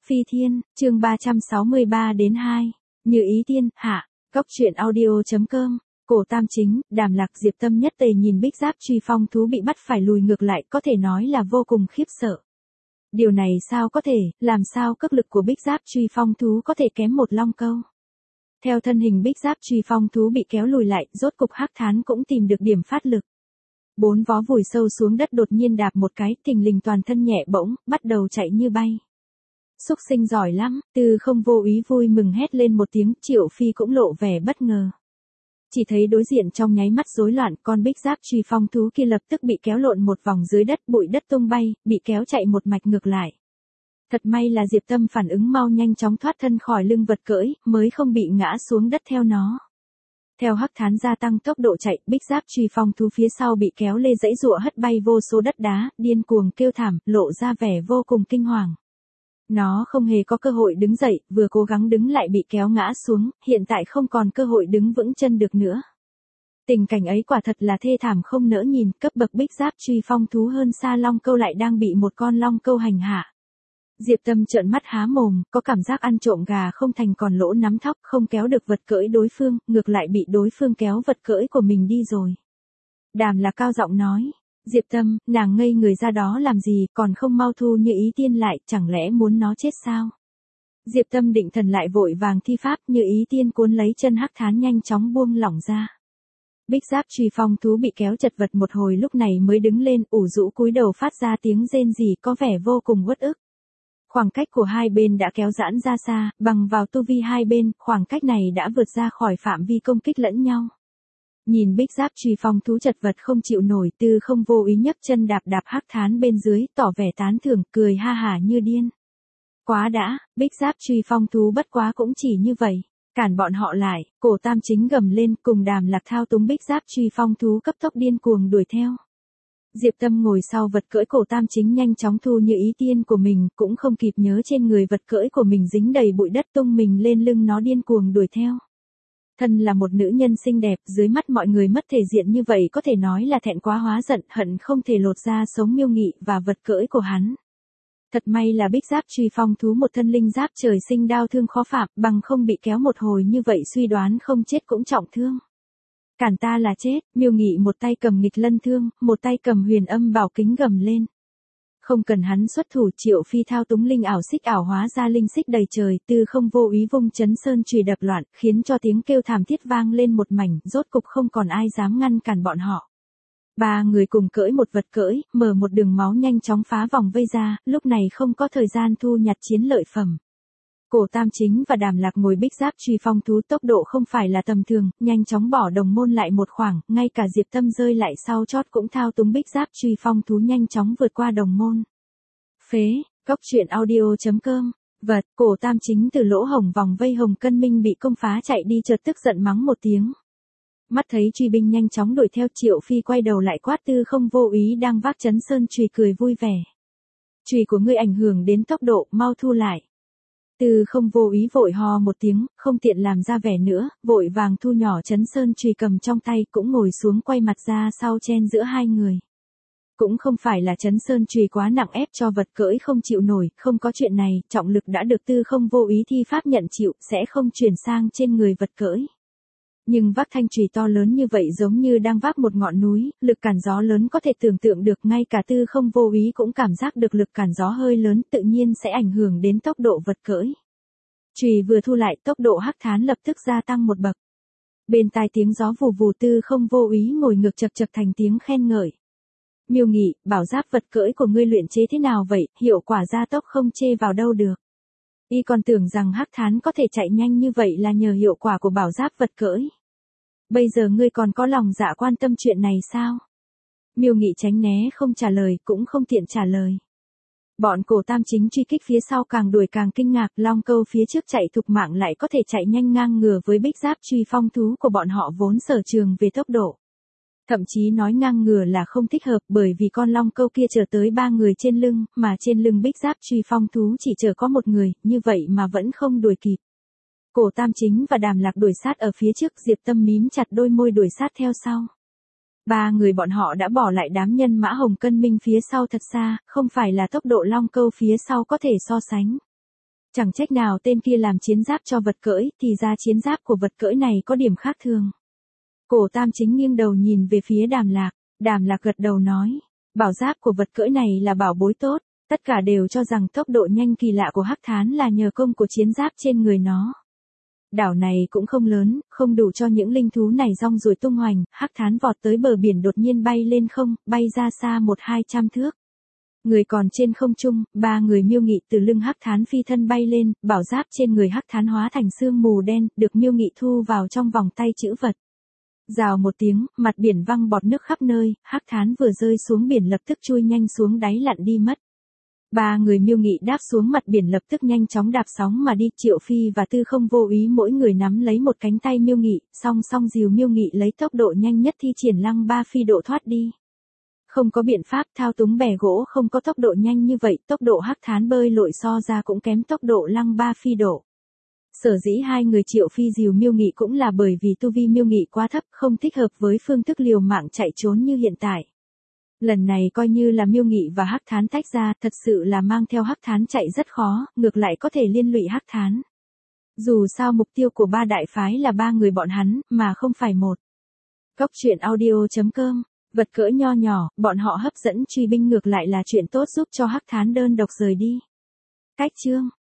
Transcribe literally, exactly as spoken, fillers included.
Phi Thiên, chương ba trăm sáu mươi ba đến hai. Như ý tiên, hạ. Góc truyện audio.com. Cổ Tam Chính, Đàm Lạc, Diệp Tâm nhất tề nhìn Bích Giáp truy phong thú bị bắt phải lùi ngược lại, có thể nói là vô cùng khiếp sợ. Điều này sao có thể, làm sao cước lực của Bích Giáp truy phong thú có thể kém một long câu. Theo thân hình Bích Giáp truy phong thú bị kéo lùi lại, rốt cục Hắc Thán cũng tìm được điểm phát lực. Bốn vó vùi sâu xuống đất đột nhiên đạp một cái, thình lình toàn thân nhẹ bỗng, bắt đầu chạy như bay. Xúc sinh giỏi lắm, Tư Không vô ý vui mừng hét lên một tiếng, Triệu Phi cũng lộ vẻ bất ngờ. Chỉ thấy đối diện trong nháy mắt rối loạn, con Bích Giáp truy phong thú kia lập tức bị kéo lộn một vòng dưới đất, bụi đất tung bay, bị kéo chạy một mạch ngược lại. Thật may là Diệp Tâm phản ứng mau, nhanh chóng thoát thân khỏi lưng vật cưỡi, mới không bị ngã xuống đất theo nó. Theo Hắc Thán gia tăng tốc độ chạy, Bích Giáp truy phong thú phía sau bị kéo lê dãy giụa hất bay vô số đất đá, điên cuồng kêu thảm, lộ ra vẻ vô cùng kinh hoàng. Nó không hề có cơ hội đứng dậy, vừa cố gắng đứng lại bị kéo ngã xuống, hiện tại không còn cơ hội đứng vững chân được nữa. Tình cảnh ấy quả thật là thê thảm không nỡ nhìn, cấp bậc Bích Giáp truy phong thú hơn xa long câu lại đang bị một con long câu hành hạ. Diệp Tâm trợn mắt há mồm, có cảm giác ăn trộm gà không thành còn lỗ nắm thóc, không kéo được vật cưỡi đối phương, ngược lại bị đối phương kéo vật cưỡi của mình đi rồi. Đàm là cao giọng nói. Diệp Tâm, nàng ngây người ra đó làm gì, còn không mau thu Như ý tiên lại, chẳng lẽ muốn nó chết sao? Diệp Tâm định thần lại vội vàng thi pháp, Như ý tiên cuốn lấy chân Hắc Thán nhanh chóng buông lỏng ra. Bích Giáp truy phong thú bị kéo chật vật một hồi lúc này mới đứng lên, ủ rũ cúi đầu phát ra tiếng rên rỉ có vẻ vô cùng uất ức. Khoảng cách của hai bên đã kéo giãn ra xa, bằng vào tu vi hai bên, khoảng cách này đã vượt ra khỏi phạm vi công kích lẫn nhau. Nhìn Bích Giáp truy phong thú chật vật không chịu nổi, Tư Không vô ý nhấc chân đạp đạp Hắc Thán bên dưới, tỏ vẻ tán thưởng, cười ha hả như điên. Quá đã, Bích Giáp truy phong thú bất quá cũng chỉ như vậy. Cản bọn họ lại, Cổ Tam Chính gầm lên, cùng Đàm Lạc thao túng Bích Giáp truy phong thú cấp tốc điên cuồng đuổi theo. Diệp Tâm ngồi sau vật cưỡi Cổ Tam Chính nhanh chóng thu Như ý tiên của mình, cũng không kịp nhớ trên người vật cưỡi của mình dính đầy bụi đất, tung mình lên lưng nó điên cuồng đuổi theo. Thân là một nữ nhân xinh đẹp, dưới mắt mọi người mất thể diện như vậy có thể nói là thẹn quá hóa giận, hận không thể lột ra sống Miêu Nghị và vật cưỡi của hắn. Thật may là Bích Giáp truy phong thú một thân linh giáp trời sinh đao thương khó phạm, bằng không bị kéo một hồi như vậy suy đoán không chết cũng trọng thương. Cản ta là chết, Miêu Nghị một tay cầm nghịch lân thương, một tay cầm huyền âm bảo kính gầm lên. Không cần hắn xuất thủ, Triệu Phi thao túng linh ảo xích ảo hóa ra linh xích đầy trời, Tư Không vô ý vung chấn sơn chùy đập loạn, khiến cho tiếng kêu thảm thiết vang lên một mảnh, rốt cục không còn ai dám ngăn cản bọn họ. Ba người cùng cưỡi một vật cưỡi, mở một đường máu nhanh chóng phá vòng vây ra, lúc này không có thời gian thu nhặt chiến lợi phẩm. Cổ Tam Chính và Đàm Lạc ngồi Bích Giáp truy phong thú tốc độ không phải là tầm thường, nhanh chóng bỏ đồng môn lại một khoảng, ngay cả Diệp Tâm rơi lại sau chót cũng thao túng Bích Giáp truy phong thú nhanh chóng vượt qua đồng môn. Phế, góc truyện audio.com. Vật, Cổ Tam Chính từ lỗ hổng vòng vây Hồng Cân Minh bị công phá chạy đi chợt tức giận mắng một tiếng. Mắt thấy truy binh nhanh chóng đuổi theo, Triệu Phi quay đầu lại quát Tư Không vô ý đang vác chấn sơn chùy cười vui vẻ. Chùy của ngươi ảnh hưởng đến tốc độ, mau thu lại. Tư Không vô ý vội hò một tiếng, không tiện làm ra vẻ nữa, vội vàng thu nhỏ chấn sơn chùy cầm trong tay, cũng ngồi xuống quay mặt ra sau chen giữa hai người. Cũng không phải là chấn sơn chùy quá nặng ép cho vật cưỡi không chịu nổi, không có chuyện này, trọng lực đã được Tư Không vô ý thi pháp nhận chịu, sẽ không chuyển sang trên người vật cưỡi. Nhưng vác thanh chùy to lớn như vậy giống như đang vác một ngọn núi, lực cản gió lớn có thể tưởng tượng được, ngay cả Tư Không vô ý cũng cảm giác được lực cản gió hơi lớn, tự nhiên sẽ ảnh hưởng đến tốc độ vật cưỡi. Chùy vừa thu lại, tốc độ Hắc Thán lập tức gia tăng một bậc. Bên tai tiếng gió vù vù, Tư Không vô ý ngồi ngược chập chập thành tiếng khen ngợi. Miêu Nghị, bảo giáp vật cưỡi của ngươi luyện chế thế nào vậy, hiệu quả gia tốc không chê vào đâu được. Y còn tưởng rằng Hắc Thán có thể chạy nhanh như vậy là nhờ hiệu quả của bảo giáp vật cưỡi. Bây giờ ngươi còn có lòng dạ quan tâm chuyện này sao? Miêu Nghị tránh né không trả lời, cũng không tiện trả lời. Bọn Cổ Tam Chính truy kích phía sau càng đuổi càng kinh ngạc, long câu phía trước chạy thục mạng lại có thể chạy nhanh ngang ngửa với Bích Giáp truy phong thú của bọn họ vốn sở trường về tốc độ. Thậm chí nói ngang ngửa là không thích hợp, bởi vì con long câu kia chở tới ba người trên lưng, mà trên lưng Bích Giáp truy phong thú chỉ chở có một người, như vậy mà vẫn không đuổi kịp. Cổ Tam Chính và Đàm Lạc đuổi sát ở phía trước, Diệp Tâm mím chặt đôi môi đuổi sát theo sau. Ba người bọn họ đã bỏ lại đám nhân mã Hồng Cân Minh phía sau thật xa, không phải là tốc độ long câu phía sau có thể so sánh. Chẳng trách nào tên kia làm chiến giáp cho vật cưỡi, thì ra chiến giáp của vật cưỡi này có điểm khác thường. Cổ Tam Chính nghiêng đầu nhìn về phía Đàm Lạc, Đàm Lạc gật đầu nói, bảo giáp của vật cưỡi này là bảo bối tốt, tất cả đều cho rằng tốc độ nhanh kỳ lạ của Hắc Thán là nhờ công của chiến giáp trên người nó. Đảo này cũng không lớn, không đủ cho những linh thú này rong ruổi tung hoành, Hắc Thán vọt tới bờ biển đột nhiên bay lên không, bay ra xa một hai trăm thước. Người còn trên không trung, ba người Miêu Nghị từ lưng Hắc Thán phi thân bay lên, bảo giáp trên người Hắc Thán hóa thành sương mù đen, được Miêu Nghị thu vào trong vòng tay chữ vật. Rào một tiếng, mặt biển văng bọt nước khắp nơi, Hắc Thán vừa rơi xuống biển lập tức chui nhanh xuống đáy lặn đi mất. Ba người Miêu Nghị đáp xuống mặt biển lập tức nhanh chóng đạp sóng mà đi, Triệu Phi và Tư Không vô ý mỗi người nắm lấy một cánh tay Miêu Nghị, song song dìu Miêu Nghị lấy tốc độ nhanh nhất thi triển Lăng Ba Phi độ thoát đi. Không có biện pháp thao túng bè gỗ không có tốc độ nhanh như vậy, tốc độ Hắc Thán bơi lội so ra cũng kém tốc độ Lăng Ba Phi độ. Sở dĩ hai người Triệu Phi dìu Miêu Nghị cũng là bởi vì tu vi Miêu Nghị quá thấp, không thích hợp với phương thức liều mạng chạy trốn như hiện tại. Lần này coi như là Miêu Nghị và Hắc Thán tách ra, thật sự là mang theo Hắc Thán chạy rất khó, ngược lại có thể liên lụy Hắc Thán. Dù sao mục tiêu của ba đại phái là ba người bọn hắn, mà không phải một. Góc truyện audio chấm com, vật cỡ nho nhỏ, bọn họ hấp dẫn truy binh ngược lại là chuyện tốt giúp cho Hắc Thán đơn độc rời đi. Cách chương